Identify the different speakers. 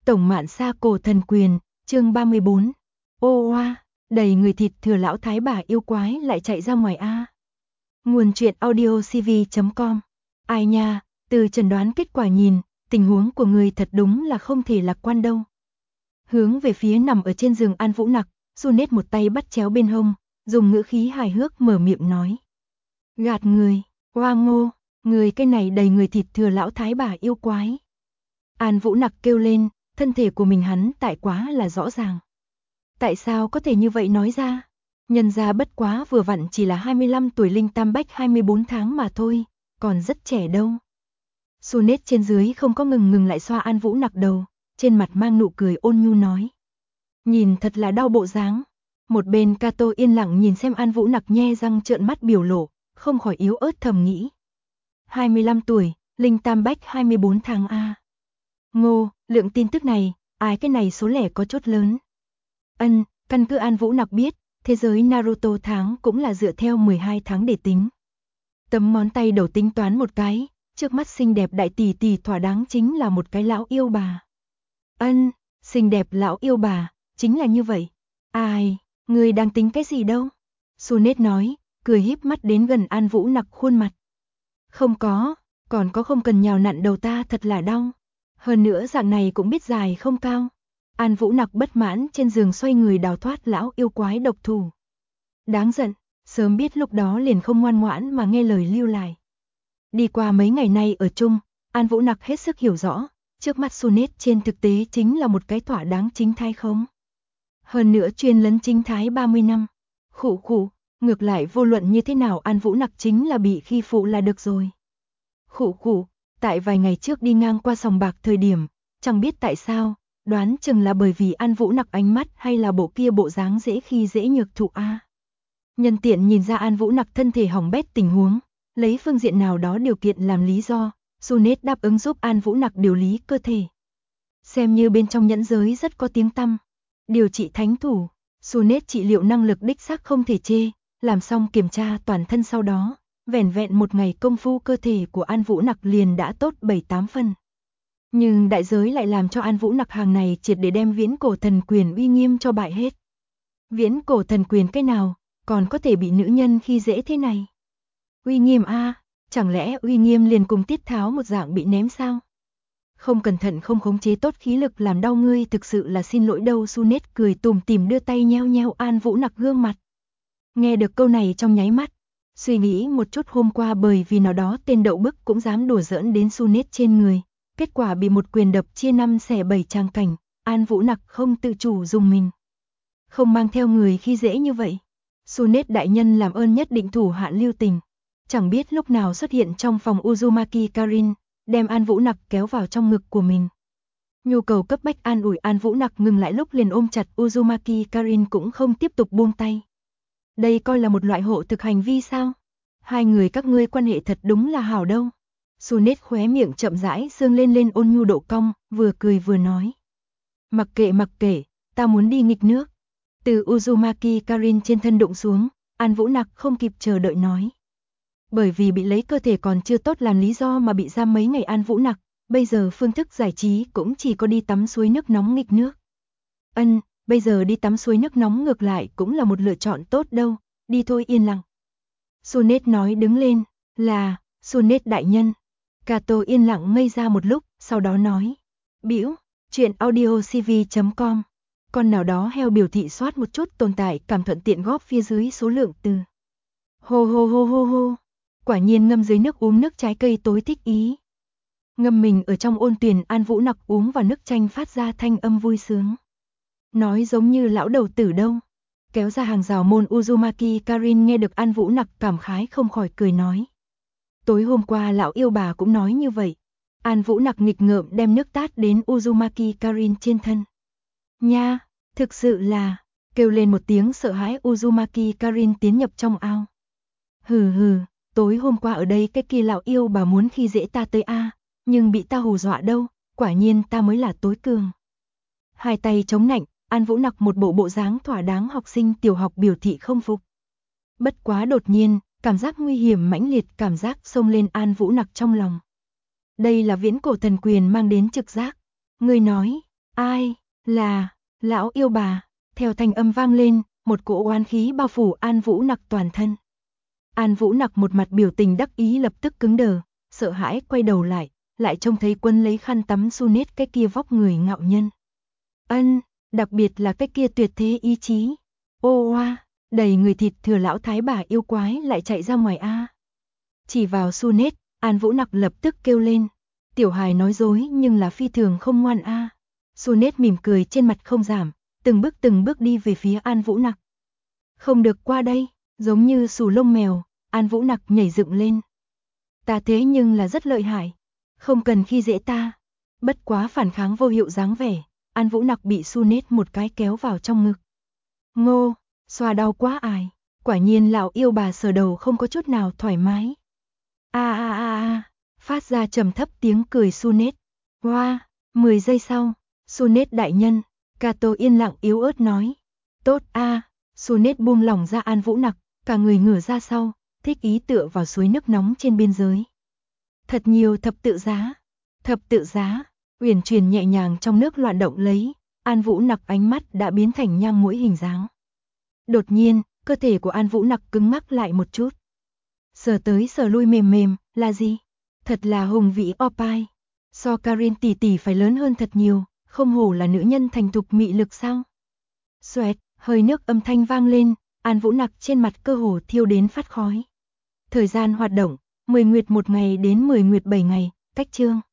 Speaker 1: Tổng Mạn Sa Cổ Thần Quyền, chương 34. Ô oa, đầy người thịt thừa lão thái bà yêu quái lại chạy ra ngoài a. Nguồn truyện audio cv.com. Ai nha, từ chẩn đoán kết quả nhìn, tình huống của người thật đúng là không thể lạc quan đâu. Hướng về phía nằm ở trên giường An Vũ Nặc, Junet một tay bắt chéo bên hông, dùng ngữ khí hài hước mở miệng nói. Gạt người, oa ngô, người cái này đầy người thịt thừa lão thái bà yêu quái. An Vũ Nặc kêu lên, thân thể của mình hắn tại quá là rõ ràng. Tại sao có thể như vậy nói ra? Nhân ra bất quá vừa vặn chỉ là 25 tuổi linh tam bách 24 tháng mà thôi, còn rất trẻ đâu. Junet trên dưới không có ngừng lại xoa An Vũ Nặc đầu, trên mặt mang nụ cười ôn nhu nói. Nhìn thật là đau bộ dáng. Một bên Cato yên lặng nhìn xem An Vũ Nặc nhe răng trợn mắt biểu lộ, không khỏi yếu ớt thầm nghĩ. 25 tuổi, linh tam bách 24 tháng a. Ngô, lượng tin tức này, ai cái này số lẻ có chút lớn. Căn cứ An Vũ Nặc biết, thế giới Naruto tháng cũng là dựa theo 12 tháng để tính. Tấm ngón tay đầu tính toán một cái, trước mắt xinh đẹp đại tỷ tỷ thỏa đáng chính là một cái lão yêu bà. Xinh đẹp lão yêu bà, chính là như vậy. Ai, người đang tính cái gì đâu? Junet nói, cười híp mắt đến gần An Vũ Nặc khuôn mặt. Không có, còn có không cần nhào nặn đầu ta thật là đau. Hơn nữa dạng này cũng biết dài không cao. An Vũ Nặc bất mãn trên giường xoay người đào thoát lão yêu quái độc thủ. Đáng giận, sớm biết lúc đó liền không ngoan ngoãn mà nghe lời lưu lại. Đi qua mấy ngày nay ở chung, An Vũ Nặc hết sức hiểu rõ, trước mắt Junet trên thực tế chính là một cái thỏa đáng chính thái không. Hơn nữa chuyên lấn chính thái 30 năm. Khụ, ngược lại vô luận như thế nào An Vũ Nặc chính là bị khi phụ là được rồi. Khụ, tại vài ngày trước đi ngang qua sòng bạc thời điểm, chẳng biết tại sao, đoán chừng là bởi vì An Vũ Nặc ánh mắt hay là bộ kia bộ dáng dễ khi dễ nhược thụ a. Nhân tiện nhìn ra An Vũ Nặc thân thể hỏng bét tình huống, lấy phương diện nào đó điều kiện làm lý do, Junet đáp ứng giúp An Vũ Nặc điều lý cơ thể. Xem như bên trong nhẫn giới rất có tiếng tăm. Điều trị thánh thủ, Junet trị liệu năng lực đích xác không thể chê, làm xong kiểm tra toàn thân sau đó, vẻn vẹn một ngày công phu cơ thể của An Vũ Nặc liền đã tốt 7-8 phần. Nhưng đại giới lại làm cho An Vũ Nặc hàng này triệt để đem viễn cổ thần quyền uy nghiêm cho bại hết. Viễn cổ thần quyền cái nào, còn có thể bị nữ nhân khi dễ thế này? Uy nghiêm a, chẳng lẽ uy nghiêm liền cùng Tiết Tháo một dạng bị ném sao? Không cẩn thận không khống chế tốt khí lực làm đau ngươi thực sự là xin lỗi đâu. Junet cười tủm tỉm đưa tay nheo An Vũ Nặc gương mặt. Nghe được câu này trong nháy mắt, suy nghĩ một chút hôm qua bởi vì nào đó tên đậu bức cũng dám đùa giỡn đến Junet trên người. Kết quả bị một quyền đập chia 5 xẻ 7 trang cảnh, An Vũ Nặc không tự chủ dùng mình. Không mang theo người khi dễ như vậy. Junet đại nhân làm ơn nhất định thủ hạ lưu tình. Chẳng biết lúc nào xuất hiện trong phòng Uzumaki Karin, đem An Vũ Nặc kéo vào trong ngực của mình. Nhu cầu cấp bách an ủi An Vũ Nặc ngừng lại lúc liền ôm chặt Uzumaki Karin cũng không tiếp tục buông tay. Đây coi là một loại hộ thực hành vi sao? Hai người các ngươi quan hệ thật đúng là hảo đâu. Junet khóe miệng chậm rãi dương lên ôn nhu độ cong, vừa cười vừa nói. Mặc kệ, ta muốn đi nghịch nước. Từ Uzumaki Karin trên thân đụng xuống, An Vũ Nặc không kịp chờ đợi nói. Bởi vì bị lấy cơ thể còn chưa tốt làm lý do mà bị giam mấy ngày An Vũ Nặc, bây giờ phương thức giải trí cũng chỉ có đi tắm suối nước nóng nghịch nước. Bây giờ đi tắm suối nước nóng ngược lại cũng là một lựa chọn tốt đâu, đi thôi yên lặng. Junet nói đứng lên, là, Junet đại nhân. Cato yên lặng ngây ra một lúc, sau đó nói. Bĩu, chuyện audio cv.com. Con nào đó heo biểu thị soát một chút tồn tại cảm thuận tiện góp phía dưới số lượng từ. Hô. Quả nhiên ngâm dưới nước uống nước trái cây tối thích ý. Ngâm mình ở trong ôn tuyền An Vũ Nặc uống vào nước chanh phát ra thanh âm vui sướng. Nói giống như lão đầu tử đâu. Kéo ra hàng rào môn Uzumaki Karin nghe được An Vũ Nặc cảm khái không khỏi cười nói. Tối hôm qua lão yêu bà cũng nói như vậy. An Vũ Nặc nghịch ngợm đem nước tát đến Uzumaki Karin trên thân. Nha, thực sự là, kêu lên một tiếng sợ hãi Uzumaki Karin tiến nhập trong ao. Hừ, tối hôm qua ở đây cái kia lão yêu bà muốn khi dễ ta tới a, nhưng bị ta hù dọa đâu, quả nhiên ta mới là tối cường. Hai tay chống nạnh, An Vũ Nặc một bộ dáng thỏa đáng học sinh tiểu học biểu thị không phục. Bất quá đột nhiên, cảm giác nguy hiểm mãnh liệt cảm giác xông lên An Vũ Nặc trong lòng. Đây là viễn cổ thần quyền mang đến trực giác. Ngươi nói, Ai? Là, lão yêu bà. Theo thanh âm vang lên, một cỗ oán khí bao phủ An Vũ Nặc toàn thân. An Vũ Nặc một mặt biểu tình đắc ý lập tức cứng đờ, sợ hãi quay đầu lại trông thấy Quân lấy khăn tắm su nết cái kia vóc người ngạo nhân. Đặc biệt là cái kia tuyệt thế ý chí. Ô oa, đầy người thịt thừa lão thái bà yêu quái lại chạy ra ngoài a. Chỉ vào su nết, An Vũ Nặc lập tức kêu lên. Tiểu hài nói dối nhưng là phi thường không ngoan a. Su nết mỉm cười trên mặt không giảm, từng bước đi về phía An Vũ Nặc. Không được qua đây, giống như xù lông mèo, An Vũ Nặc nhảy dựng lên. Ta thế nhưng là rất lợi hại, không cần khi dễ ta. Bất quá phản kháng vô hiệu dáng vẻ, An Vũ Nặc bị su nết một cái kéo vào trong ngực. Ngô, xoa đau quá ải, quả nhiên lão yêu bà sờ đầu không có chút nào thoải mái. Phát ra trầm thấp tiếng cười su nết. Hoa, 10 giây sau, su nết đại nhân, Cato yên lặng yếu ớt nói. Tốt a. Su nết buông lỏng ra An Vũ Nặc, cả người ngửa ra sau, thích ý tựa vào suối nước nóng trên biên giới. Thật nhiều thập tự giá, uyển chuyển nhẹ nhàng trong nước loạn động lấy, An Vũ Nặc ánh mắt đã biến thành nhang mũi hình dáng. Đột nhiên, cơ thể của An Vũ Nặc cứng ngắc lại một chút. Sờ tới sờ lui mềm, là gì? Thật là hùng vĩ opai. So Karin tỷ tỷ phải lớn hơn thật nhiều, không hổ là nữ nhân thành thục mị lực sao? Xoẹt, hơi nước âm thanh vang lên, An Vũ Nặc trên mặt cơ hồ thiêu đến phát khói. Thời gian hoạt động, 10 nguyệt 1 ngày đến 10 nguyệt 7 ngày, cách chương.